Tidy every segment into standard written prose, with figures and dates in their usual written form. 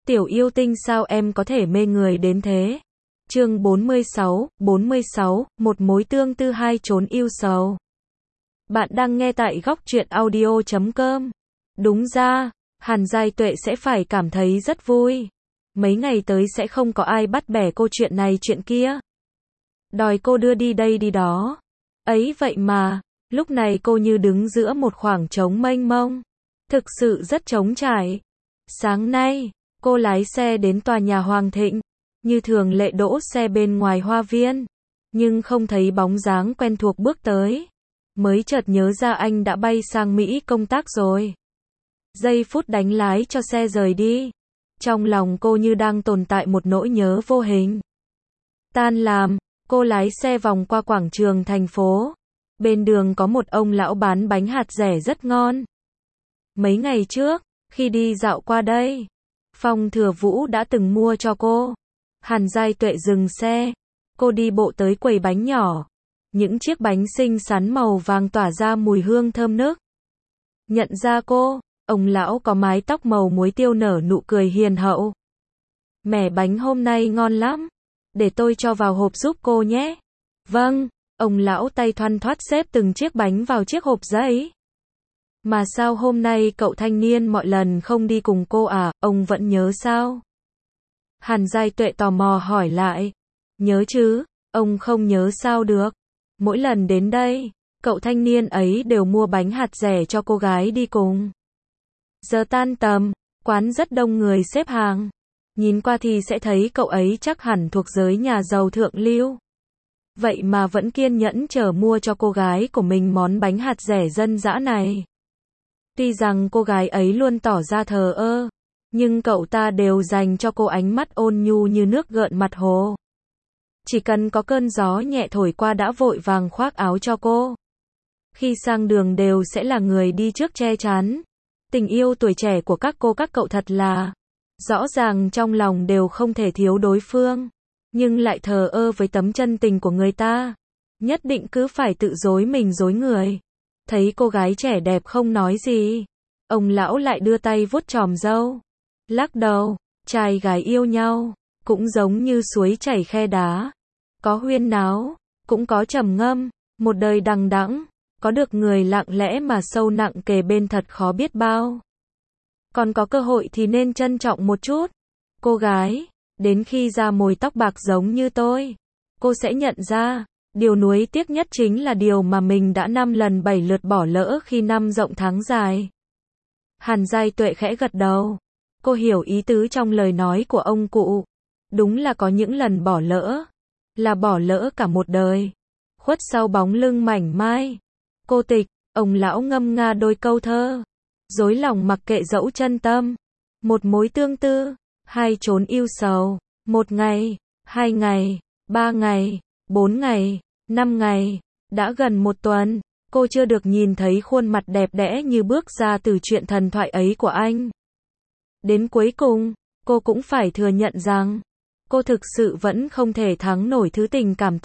Tiểu yêu tinh sao em có thể mê người đến thế? Chương 46, một mối tương tư hai chốn yêu sầu. Bạn đang nghe tại góc truyện audio.com. Đúng ra, Hàn Giai Tuệ sẽ phải cảm thấy rất vui. Mấy ngày tới sẽ không có ai bắt bẻ cô chuyện này chuyện kia. Đòi cô đưa đi đây đi đó. Ấy vậy mà, lúc này cô như đứng giữa một khoảng trống mênh mông. Thực sự rất trống trải. Sáng nay, cô lái xe đến tòa nhà Hoàng Thịnh, như thường lệ đỗ xe bên ngoài hoa viên, nhưng không thấy bóng dáng quen thuộc bước tới. Mới chợt nhớ ra anh đã bay sang Mỹ công tác rồi. Giây phút đánh lái cho xe rời đi, trong lòng cô như đang tồn tại một nỗi nhớ vô hình. Tan làm, cô lái xe vòng qua quảng trường thành phố. Bên đường có một ông lão bán bánh hạt dẻ rất ngon. Mấy ngày trước, khi đi dạo qua đây, Phong Thừa Vũ đã từng mua cho cô. Hàn Giai Tuệ dừng xe, cô đi bộ tới quầy bánh nhỏ. Những chiếc bánh xinh xắn màu vàng tỏa ra mùi hương thơm nức. Nhận ra cô, ông lão có mái tóc màu muối tiêu nở nụ cười hiền hậu. Mẻ bánh hôm nay ngon lắm, để tôi cho vào hộp giúp cô nhé. Vâng, ông lão tay thoăn thoắt xếp từng chiếc bánh vào chiếc hộp giấy. Mà sao hôm nay cậu thanh niên mọi lần không đi cùng cô à, ông vẫn nhớ sao? Hàn Giai Tuệ tò mò hỏi lại. Nhớ chứ, ông không nhớ sao được. Mỗi lần đến đây, cậu thanh niên ấy đều mua bánh hạt dẻ cho cô gái đi cùng. Giờ tan tầm, quán rất đông người xếp hàng. Nhìn qua thì sẽ thấy cậu ấy chắc hẳn thuộc giới nhà giàu thượng lưu. Vậy mà vẫn kiên nhẫn chờ mua cho cô gái của mình món bánh hạt dẻ dân dã này. Tuy rằng cô gái ấy luôn tỏ ra thờ ơ, nhưng cậu ta đều dành cho cô ánh mắt ôn nhu như nước gợn mặt hồ. Chỉ cần có cơn gió nhẹ thổi qua đã vội vàng khoác áo cho cô. Khi sang đường đều sẽ là người đi trước che chắn. Tình yêu tuổi trẻ của các cô các cậu thật là rõ ràng trong lòng đều không thể thiếu đối phương, nhưng lại thờ ơ với tấm chân tình của người ta. Nhất định cứ phải tự dối mình dối người. Thấy cô gái trẻ đẹp không nói gì, ông lão lại đưa tay vuốt chòm râu, lắc đầu. Trai gái yêu nhau cũng giống như suối chảy khe đá, có huyên náo, cũng có trầm ngâm. Một đời đằng đẵng, có được người lặng lẽ mà sâu nặng kề bên thật khó biết bao. Còn có cơ hội thì nên trân trọng một chút. Cô gái, đến khi da mồi tóc bạc giống như tôi, cô sẽ nhận ra, điều nuối tiếc nhất chính là điều mà mình đã 5 lần 7 lượt bỏ lỡ khi năm rộng tháng dài. Hàn Giai Tuệ khẽ gật đầu. Cô hiểu ý tứ trong lời nói của ông cụ. Đúng là có những lần bỏ lỡ, là bỏ lỡ cả một đời. Khuất sau bóng lưng mảnh mai. Cô tịch, ông lão ngâm nga đôi câu thơ. Dối lòng mặc kệ dẫu chân tâm. Một mối tương tư, hai chốn yêu sầu. 1 ngày, 2 ngày, 3 ngày, 4 ngày, 5 ngày. Đã gần 1 tuần, cô chưa được nhìn thấy khuôn mặt đẹp đẽ như bước ra từ chuyện thần thoại ấy của anh. Đến cuối cùng, cô cũng phải thừa nhận rằng, cô thực sự vẫn không thể thắng nổi thứ tình cảm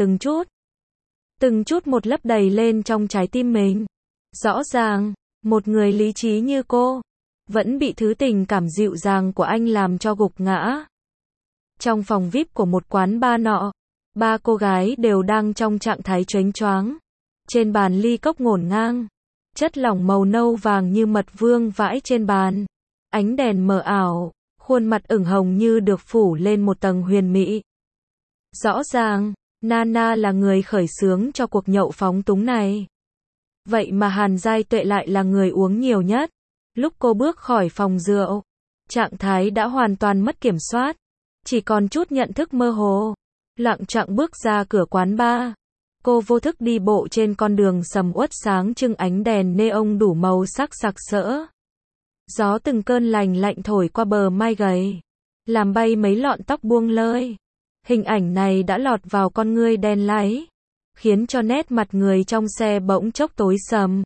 từng chút một lấp đầy lên trong trái tim mình. Rõ ràng, một người lý trí như cô, vẫn bị thứ tình cảm dịu dàng của anh làm cho gục ngã. Trong phòng VIP của một quán bar nọ, 3 cô gái đều đang trong trạng thái chónh choáng. Trên bàn ly cốc ngổn ngang, chất lỏng màu nâu vàng như mật vương vãi trên bàn. Ánh đèn mờ ảo, khuôn mặt ửng hồng như được phủ lên một tầng huyền mỹ. Rõ ràng, Nana là người khởi xướng cho cuộc nhậu phóng túng này. Vậy mà Hàn Giai Tuệ lại là người uống nhiều nhất. Lúc cô bước khỏi phòng rượu, trạng thái đã hoàn toàn mất kiểm soát. Chỉ còn chút nhận thức mơ hồ. Lặng chặng bước ra cửa quán bar. Cô vô thức đi bộ trên con đường sầm uất sáng trưng ánh đèn neon đủ màu sắc sặc sỡ. Gió từng cơn lành lạnh thổi qua bờ mai gầy, làm bay mấy lọn tóc buông lơi. Hình ảnh này đã lọt vào con ngươi đen láy, khiến cho nét mặt người trong xe bỗng chốc tối sầm.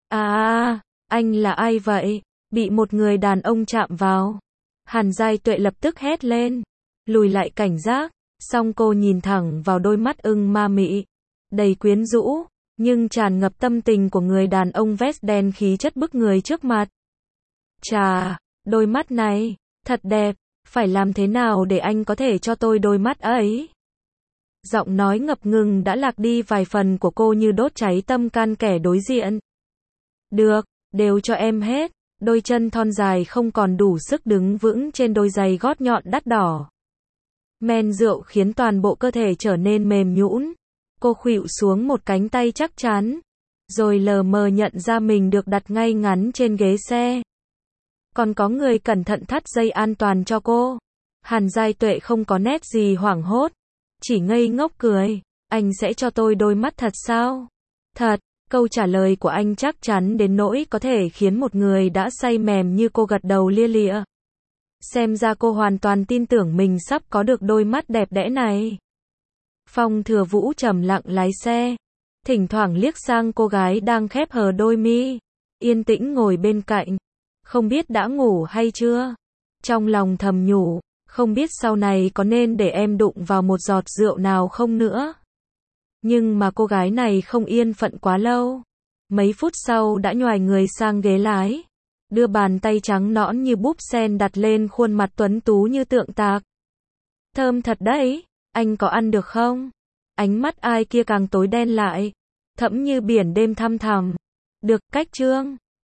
Anh là ai vậy? Bị một người đàn ông chạm vào. Hàn Giai Tuệ lập tức hét lên, lùi lại cảnh giác, song cô nhìn thẳng vào đôi mắt ưng ma mị, đầy quyến rũ, nhưng tràn ngập tâm tình của người đàn ông vest đen khí chất bức người trước mặt. Chà, đôi mắt này, thật đẹp, Phải làm thế nào để anh có thể cho tôi đôi mắt ấy? Giọng nói ngập ngừng đã lạc đi vài phần của cô như đốt cháy tâm can kẻ đối diện. Được, đều cho em hết. Đôi chân thon dài không còn đủ sức đứng vững trên đôi giày gót nhọn đắt đỏ. Men rượu khiến toàn bộ cơ thể trở nên mềm nhũn. Cô khuỵu xuống một cánh tay chắc chắn, rồi lờ mờ nhận ra mình được đặt ngay ngắn trên ghế xe. Còn có người cẩn thận thắt dây an toàn cho cô. Hàn Giai Tuệ không có nét gì hoảng hốt, chỉ ngây ngốc cười. Anh sẽ cho tôi đôi mắt thật sao? Thật. Câu trả lời của anh chắc chắn đến nỗi có thể khiến một người đã say mềm như cô gật đầu lia lịa. Xem ra cô hoàn toàn tin tưởng mình sắp có được đôi mắt đẹp đẽ này. Phong Thừa Vũ trầm lặng lái xe, thỉnh thoảng liếc sang cô gái đang khép hờ đôi mi, yên tĩnh ngồi bên cạnh. Không biết đã ngủ hay chưa? Trong lòng thầm nhủ, không biết sau này có nên để em đụng vào một giọt rượu nào không nữa. Nhưng mà cô gái này không yên phận quá lâu. Mấy phút sau đã nhoài người sang ghế lái, đưa bàn tay trắng nõn như búp sen đặt lên khuôn mặt tuấn tú như tượng tạc. Thơm thật đấy, anh có ăn được không? Ánh mắt ai kia càng tối đen lại, thẫm như biển đêm thăm thẳm. Được, cách Trương.